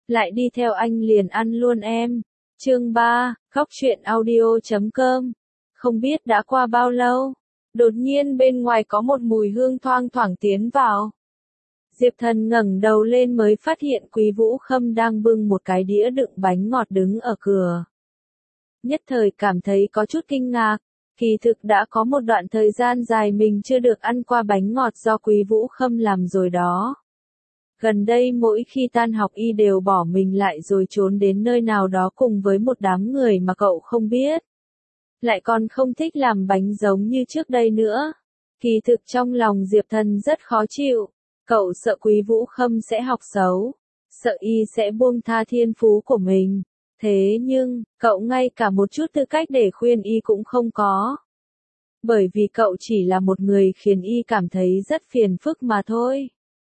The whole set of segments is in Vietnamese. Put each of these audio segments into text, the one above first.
lại đi theo anh liền ăn luôn em. Chương 3, Khóc Chuyện Audio.com. Không biết đã qua bao lâu, đột nhiên bên ngoài có một mùi hương thoang thoảng tiến vào. Diệp Thần ngẩng đầu lên mới phát hiện Quý Vũ Khâm đang bưng một cái đĩa đựng bánh ngọt đứng ở cửa. Nhất thời cảm thấy có chút kinh ngạc, kỳ thực đã có một đoạn thời gian dài mình chưa được ăn qua bánh ngọt do Quý Vũ Khâm làm rồi đó. Gần đây mỗi khi tan học y đều bỏ mình lại rồi trốn đến nơi nào đó cùng với một đám người mà cậu không biết. Lại còn không thích làm bánh giống như trước đây nữa. Kỳ thực trong lòng Diệp Thần rất khó chịu. Cậu sợ Quý Vũ Khâm sẽ học xấu, sợ y sẽ buông tha thiên phú của mình. Thế nhưng, cậu ngay cả một chút tư cách để khuyên y cũng không có. Bởi vì cậu chỉ là một người khiến y cảm thấy rất phiền phức mà thôi.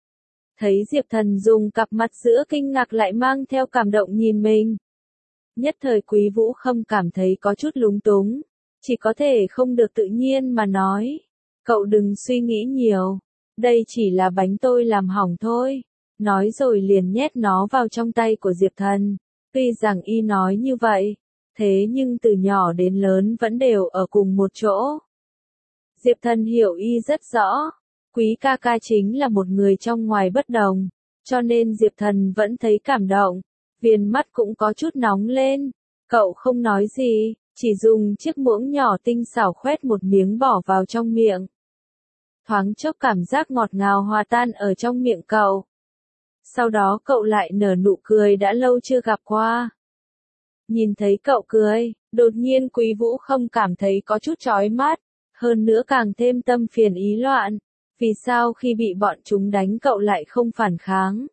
Thấy Diệp Thần dùng cặp mặt giữa kinh ngạc lại mang theo cảm động nhìn mình. Nhất thời Quý Vũ Khâm cảm thấy có chút lúng túng, chỉ có thể không được tự nhiên mà nói. Cậu đừng suy nghĩ nhiều, đây chỉ là bánh tôi làm hỏng thôi. Nói rồi liền nhét nó vào trong tay của Diệp Thần. Tuy rằng y nói như vậy, thế nhưng từ nhỏ đến lớn vẫn đều ở cùng một chỗ. Diệp Thần hiểu y rất rõ. Quý ca ca chính là một người trong ngoài bất đồng, cho nên Diệp Thần vẫn thấy cảm động, viền mắt cũng có chút nóng lên. Cậu không nói gì, chỉ dùng chiếc muỗng nhỏ tinh xảo khoét một miếng bỏ vào trong miệng. Thoáng chốc cảm giác ngọt ngào hòa tan ở trong miệng cậu. Sau đó cậu lại nở nụ cười đã lâu chưa gặp qua. Nhìn thấy cậu cười, đột nhiên Quý Vũ Khâm cảm thấy có chút chói mắt, hơn nữa càng thêm tâm phiền ý loạn. Vì sao khi bị bọn chúng đánh cậu lại không phản kháng?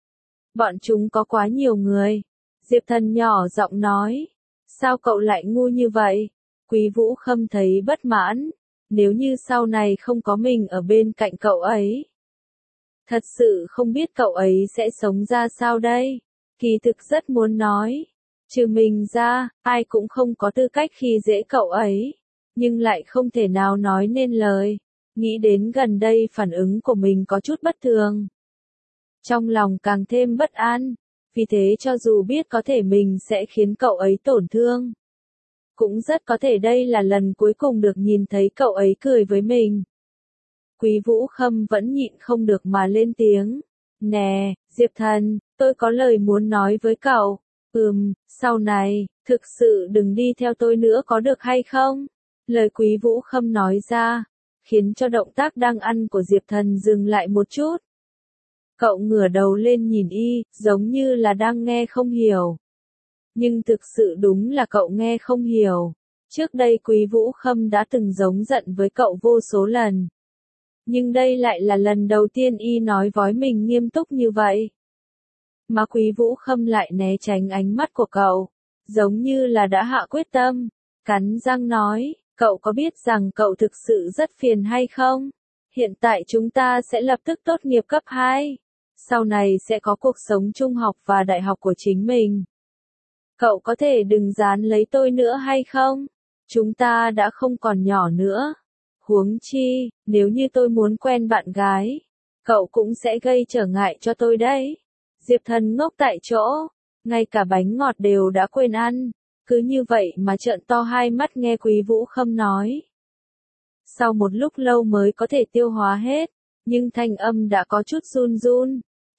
Bọn chúng có quá nhiều người. Diệp Thần nhỏ giọng nói. Sao cậu lại ngu như vậy? Quý Vũ Khâm thấy bất mãn. Nếu như sau này không có mình ở bên cạnh cậu ấy. Thật sự không biết cậu ấy sẽ sống ra sao đây? Kỳ thực rất muốn nói. Trừ mình ra, ai cũng không có tư cách khi dễ cậu ấy. Nhưng lại không thể nào nói nên lời. Nghĩ đến gần đây phản ứng của mình có chút bất thường. Trong lòng càng thêm bất an, vì thế cho dù biết có thể mình sẽ khiến cậu ấy tổn thương. Cũng rất có thể đây là lần cuối cùng được nhìn thấy cậu ấy cười với mình. Quý Vũ Khâm vẫn nhịn không được mà lên tiếng. Nè, Diệp Thần, tôi có lời muốn nói với cậu. Sau này, thực sự đừng đi theo tôi nữa có được hay không? Lời Quý Vũ Khâm nói ra, khiến cho động tác đang ăn của Diệp Thần dừng lại một chút. Cậu ngửa đầu lên nhìn y, giống như là đang nghe không hiểu. Nhưng thực sự đúng là cậu nghe không hiểu. Trước đây Quý Vũ Khâm đã từng giống giận với cậu vô số lần. Nhưng đây lại là lần đầu tiên y nói với mình nghiêm túc như vậy. Mà Quý Vũ Khâm lại né tránh ánh mắt của cậu, giống như là đã hạ quyết tâm, cắn răng nói. Cậu có biết rằng cậu thực sự rất phiền hay không? Hiện tại chúng ta sẽ lập tức tốt nghiệp cấp 2. Sau này sẽ có cuộc sống trung học và đại học của chính mình. Cậu có thể đừng dán lấy tôi nữa hay không? Chúng ta đã không còn nhỏ nữa. Huống chi, nếu như tôi muốn quen bạn gái, cậu cũng sẽ gây trở ngại cho tôi đấy. Diệp Thần ngốc tại chỗ, ngay cả bánh ngọt đều đã quên ăn. Cứ như vậy mà trợn to hai mắt nghe Quý Vũ Khâm nói. Sau một lúc lâu mới có thể tiêu hóa hết, nhưng thanh âm đã có chút run run.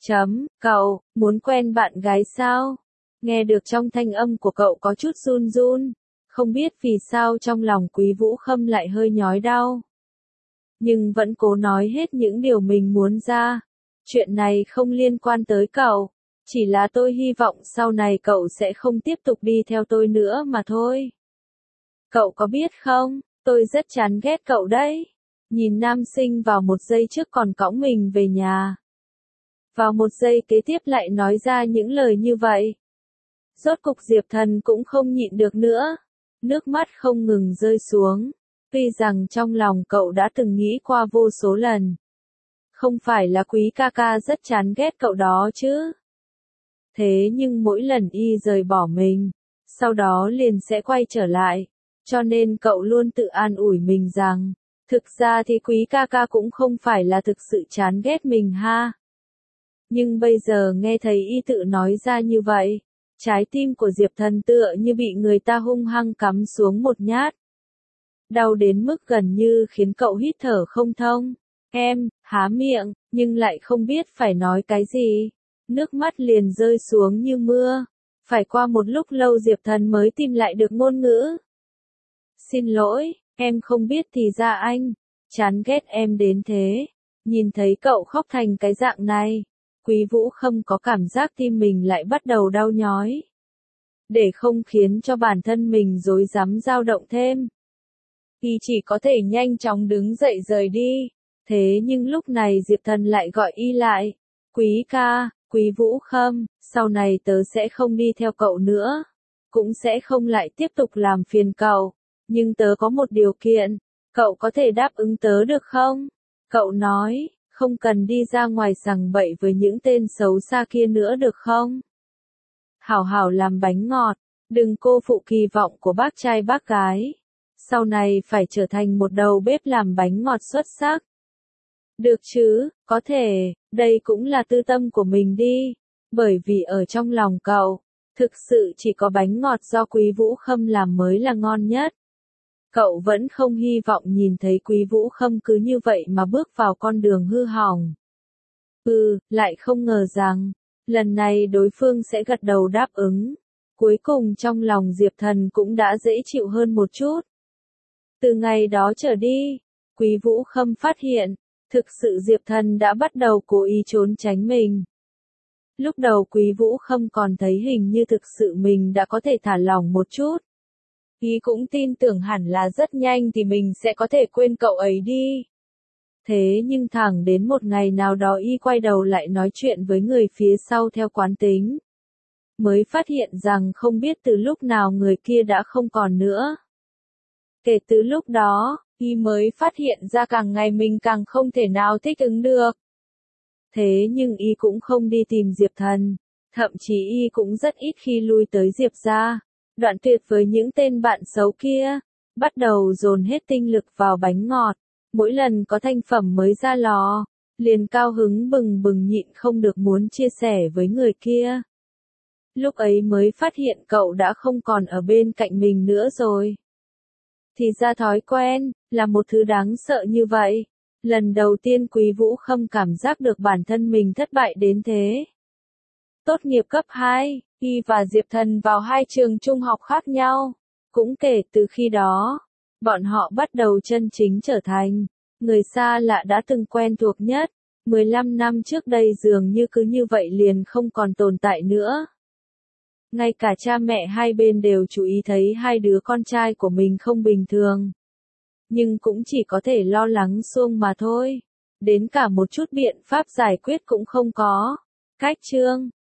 Cậu, muốn quen bạn gái sao? Nghe được trong thanh âm của cậu có chút run run, không biết vì sao trong lòng Quý Vũ Khâm lại hơi nhói đau. Nhưng vẫn cố nói hết những điều mình muốn ra. Chuyện này không liên quan tới cậu. Chỉ là tôi hy vọng sau này cậu sẽ không tiếp tục đi theo tôi nữa mà thôi. Cậu có biết không, tôi rất chán ghét cậu đấy. Nhìn nam sinh vào một giây trước còn cõng mình về nhà. Vào một giây kế tiếp lại nói ra những lời như vậy. Rốt cục Diệp Thần cũng không nhịn được nữa. Nước mắt không ngừng rơi xuống. Tuy rằng trong lòng cậu đã từng nghĩ qua vô số lần. Không phải là Quý ca ca rất chán ghét cậu đó chứ. Thế nhưng mỗi lần y rời bỏ mình, sau đó liền sẽ quay trở lại. Cho nên cậu luôn tự an ủi mình rằng, thực ra thì Quý ca ca cũng không phải là thực sự chán ghét mình ha. Nhưng bây giờ nghe thấy y tự nói ra như vậy, trái tim của Diệp Thần tựa như bị người ta hung hăng cắm xuống một nhát. Đau đến mức gần như khiến cậu hít thở không thông. Em, há miệng, nhưng lại không biết phải nói cái gì. Nước mắt liền rơi xuống như mưa. Phải qua một lúc lâu Diệp Thần mới tìm lại được ngôn ngữ. Xin lỗi, em không biết thì ra anh chán ghét em đến thế. Nhìn thấy cậu khóc thành cái dạng này, Quý Vũ Khâm có cảm giác tim mình lại bắt đầu đau nhói. Để không khiến cho bản thân mình rối rắm dao động thêm, y chỉ có thể nhanh chóng đứng dậy rời đi. Thế nhưng lúc này Diệp Thần lại gọi y lại. Quý ca, Quý Vũ Khâm, sau này tớ sẽ không đi theo cậu nữa. Cũng sẽ không lại tiếp tục làm phiền cậu. Nhưng tớ có một điều kiện, cậu có thể đáp ứng tớ được không? Cậu nói, không cần đi ra ngoài sằng bậy với những tên xấu xa kia nữa được không? Hảo hảo làm bánh ngọt, đừng cô phụ kỳ vọng của bác trai bác gái. Sau này phải trở thành một đầu bếp làm bánh ngọt xuất sắc. Được chứ, có thể, đây cũng là tư tâm của mình đi. Bởi vì ở trong lòng cậu, thực sự chỉ có bánh ngọt do Quý Vũ Khâm làm mới là ngon nhất. Cậu vẫn không hy vọng nhìn thấy Quý Vũ Khâm cứ như vậy mà bước vào con đường hư hỏng. Lại không ngờ rằng, lần này đối phương sẽ gật đầu đáp ứng. Cuối cùng trong lòng Diệp Thần cũng đã dễ chịu hơn một chút. Từ ngày đó trở đi, Quý Vũ Khâm phát hiện, thực sự Diệp Thần đã bắt đầu cố ý trốn tránh mình. Lúc đầu Quý Vũ Khâm còn thấy hình như thực sự mình đã có thể thả lỏng một chút. Y cũng tin tưởng hẳn là rất nhanh thì mình sẽ có thể quên cậu ấy đi. Thế nhưng thẳng đến một ngày nào đó y quay đầu lại nói chuyện với người phía sau theo quán tính. Mới phát hiện rằng không biết từ lúc nào người kia đã không còn nữa. Kể từ lúc đó, y mới phát hiện ra càng ngày mình càng không thể nào thích ứng được. Thế nhưng y cũng không đi tìm Diệp Thần. Thậm chí y cũng rất ít khi lui tới Diệp gia. Đoạn tuyệt với những tên bạn xấu kia. Bắt đầu dồn hết tinh lực vào bánh ngọt. Mỗi lần có thành phẩm mới ra lò, liền cao hứng bừng bừng nhịn không được muốn chia sẻ với người kia. Lúc ấy mới phát hiện cậu đã không còn ở bên cạnh mình nữa rồi. Thì ra thói quen, là một thứ đáng sợ như vậy. Lần đầu tiên Quý Vũ Khâm cảm giác được bản thân mình thất bại đến thế. Tốt nghiệp cấp 2, y và Diệp Thần vào hai trường trung học khác nhau. Cũng kể từ khi đó, bọn họ bắt đầu chân chính trở thành người xa lạ đã từng quen thuộc nhất. 15 năm trước đây dường như cứ như vậy liền không còn tồn tại nữa. Ngay cả cha mẹ hai bên đều chú ý thấy hai đứa con trai của mình không bình thường. Nhưng cũng chỉ có thể lo lắng suông mà thôi. Đến cả một chút biện pháp giải quyết cũng không có. Cách chương